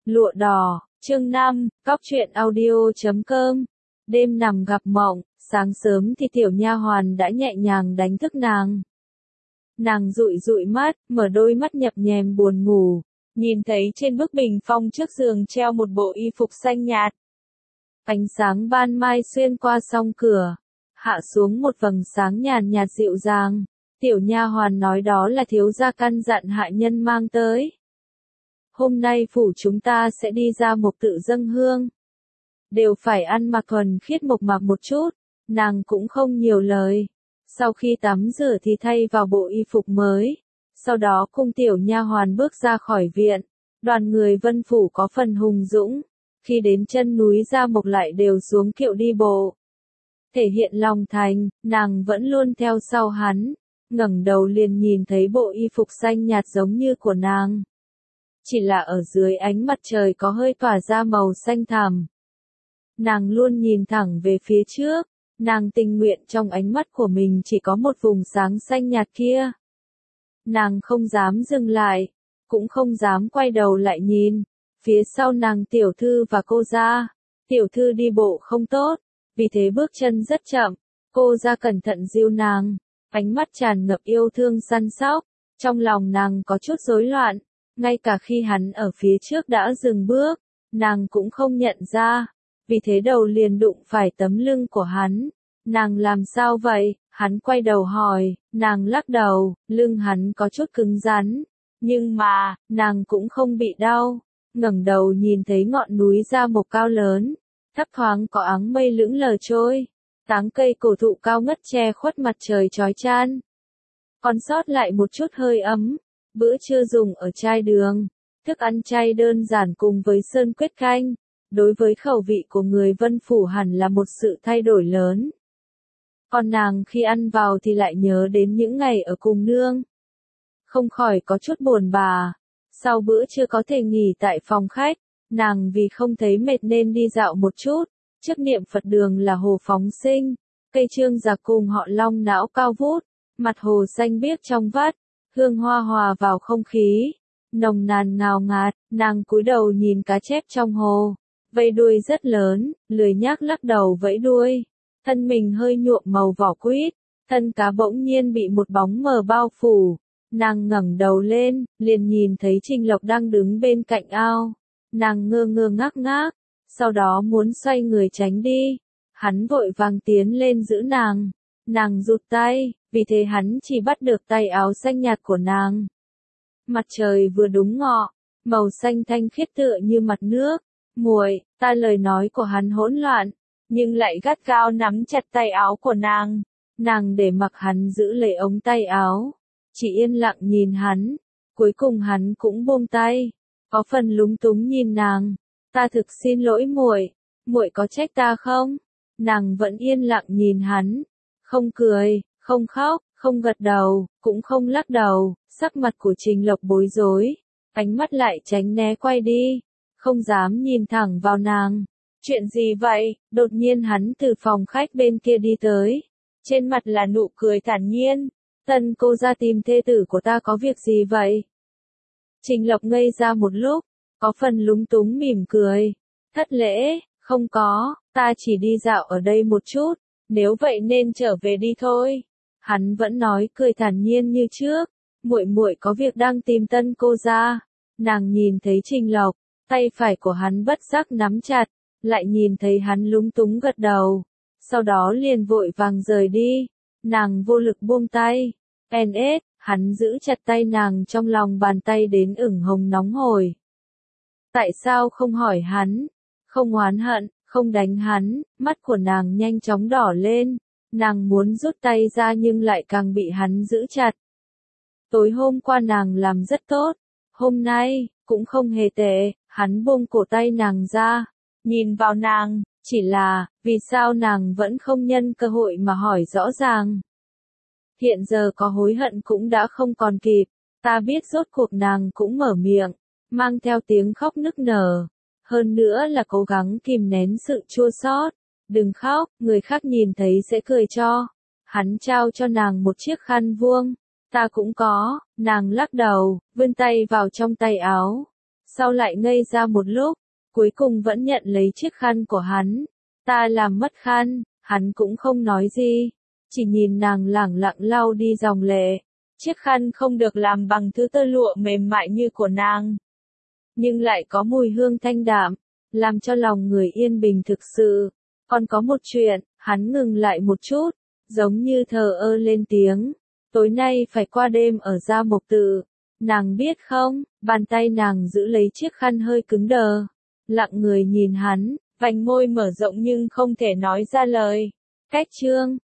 Lụa đỏ, chương 5, Cóc truyện audio.com. Đêm nằm gặp mộng, sáng sớm thì tiểu nha hoàn đã nhẹ nhàng đánh thức nàng. Nàng dụi dụi mắt, mở đôi mắt nhập nhèm buồn ngủ, nhìn thấy trên bức bình phong trước giường treo một bộ y phục xanh nhạt. Ánh sáng ban mai xuyên qua song cửa, hạ xuống một vầng sáng nhàn nhạt dịu dàng. Tiểu nha hoàn nói đó là thiếu gia căn dặn hạ nhân mang tới. Hôm nay phủ chúng ta sẽ đi ra mục tự dâng hương. Đều phải ăn mặc thuần khiết mộc mạc một chút, nàng cũng không nhiều lời. Sau khi tắm rửa thì thay vào bộ y phục mới. Sau đó cùng tiểu nha hoàn bước ra khỏi viện. Đoàn người Vân phủ có phần hùng dũng. Khi đến chân núi Gia Mộc lại đều xuống kiệu đi bộ. Thể hiện lòng thành, nàng vẫn luôn theo sau hắn. Ngẩng đầu liền nhìn thấy bộ y phục xanh nhạt giống như của nàng. Chỉ là ở dưới ánh mặt trời có hơi tỏa ra màu xanh thẳm. Nàng luôn nhìn thẳng về phía trước, nàng tình nguyện trong ánh mắt của mình chỉ có một vùng sáng xanh nhạt kia. Nàng không dám dừng lại, cũng không dám quay đầu lại nhìn. Phía sau nàng tiểu thư và cô gia. Tiểu thư đi bộ không tốt, vì thế bước chân rất chậm. Cô gia cẩn thận dìu nàng, ánh mắt tràn ngập yêu thương săn sóc. Trong lòng nàng có chút rối loạn, ngay cả khi hắn ở phía trước đã dừng bước, nàng cũng không nhận ra. Vì thế đầu liền đụng phải tấm lưng của hắn. Nàng làm sao vậy? Hắn quay đầu hỏi, nàng lắc đầu, lưng hắn có chút cứng rắn. Nhưng mà, nàng cũng không bị đau. Ngẩng đầu nhìn thấy ngọn núi Gia Mộc cao lớn, thấp thoáng có áng mây lững lờ trôi. Tán cây cổ thụ cao ngất che khuất mặt trời chói chang. Còn sót lại một chút hơi ấm. Bữa trưa dùng ở trai đường. Thức ăn chay đơn giản cùng với sơn quyết canh. Đối với khẩu vị của người Vân phủ hẳn là một sự thay đổi lớn. Còn nàng khi ăn vào thì lại nhớ đến những ngày ở cùng nương. Không khỏi có chút buồn bã. Sau bữa trưa có thể nghỉ tại phòng khách, nàng vì không thấy mệt nên đi dạo một chút. Trước niệm Phật đường là hồ phóng sinh, cây trương già cùng họ long não cao vút, mặt hồ xanh biếc trong vắt, hương hoa hòa vào không khí, nồng nàn ngào ngạt. Nàng cúi đầu nhìn cá chép trong hồ, vây đuôi rất lớn, lười nhác lắc đầu vẫy đuôi, thân mình hơi nhuộm màu vỏ quýt, thân cá bỗng nhiên bị một bóng mờ bao phủ. Nàng ngẩng đầu lên, liền nhìn thấy Trình Lộc đang đứng bên cạnh ao. Nàng ngơ ngơ ngác ngác, sau đó muốn xoay người tránh đi. Hắn vội vàng tiến lên giữ nàng. Nàng rụt tay, vì thế hắn chỉ bắt được tay áo xanh nhạt của nàng. Mặt trời vừa đúng ngọ, màu xanh thanh khiết tựa như mặt nước. Muội, ta lời nói của hắn hỗn loạn, nhưng lại gắt gao nắm chặt tay áo của nàng. Nàng để mặc hắn giữ lấy ống tay áo. Chỉ yên lặng nhìn hắn, cuối cùng hắn cũng buông tay, có phần lúng túng nhìn nàng. Ta thực xin lỗi muội, muội có trách ta không? Nàng vẫn yên lặng nhìn hắn, không cười, không khóc, không gật đầu, cũng không lắc đầu. Sắc mặt của Trình Lộc bối rối, ánh mắt lại tránh né quay đi, không dám nhìn thẳng vào nàng. Chuyện gì vậy? Đột nhiên hắn từ phòng khách bên kia đi tới, trên mặt là nụ cười thản nhiên. Tân cô ra tìm thê tử của ta có việc gì vậy? Trình Lộc ngây ra một lúc, có phần lúng túng mỉm cười. Thất lễ, không có, ta chỉ đi dạo ở đây một chút, nếu vậy nên trở về đi thôi. Hắn vẫn nói cười thản nhiên như trước, muội muội có việc đang tìm tân cô ra. Nàng nhìn thấy Trình Lộc, tay phải của hắn bất giác nắm chặt, lại nhìn thấy hắn lúng túng gật đầu, sau đó liền vội vàng rời đi. Nàng vô lực buông tay. NS, hắn giữ chặt tay nàng trong lòng bàn tay đến ửng hồng nóng hổi. Tại sao không hỏi hắn, không oán hận, không đánh hắn? Mắt của nàng nhanh chóng đỏ lên, nàng muốn rút tay ra nhưng lại càng bị hắn giữ chặt. Tối hôm qua nàng làm rất tốt, hôm nay, cũng không hề tệ. Hắn buông cổ tay nàng ra, nhìn vào nàng, chỉ là, vì sao nàng vẫn không nhân cơ hội mà hỏi rõ ràng. Hiện giờ có hối hận cũng đã không còn kịp. Ta biết rốt cuộc nàng cũng mở miệng, mang theo tiếng khóc nức nở. Hơn nữa là cố gắng kìm nén sự chua xót. Đừng khóc, người khác nhìn thấy sẽ cười cho. Hắn trao cho nàng một chiếc khăn vuông. Ta cũng có. Nàng lắc đầu, vươn tay vào trong tay áo. sau lại ngây ra một lúc, cuối cùng vẫn nhận lấy chiếc khăn của hắn. Ta làm mất khăn, hắn cũng không nói gì, chỉ nhìn nàng lẳng lặng lau đi dòng lệ. Chiếc khăn không được làm bằng thứ tơ lụa mềm mại như của nàng, nhưng lại có mùi hương thanh đạm, làm cho lòng người yên bình thực sự. Còn có một chuyện, hắn ngừng lại một chút, giống như thờ ơ lên tiếng. Tối nay phải qua đêm ở Gia Mộc Tự. Nàng biết không, bàn tay nàng giữ lấy chiếc khăn hơi cứng đờ. Lặng người nhìn hắn, vành môi mở rộng nhưng không thể nói ra lời. Cách chương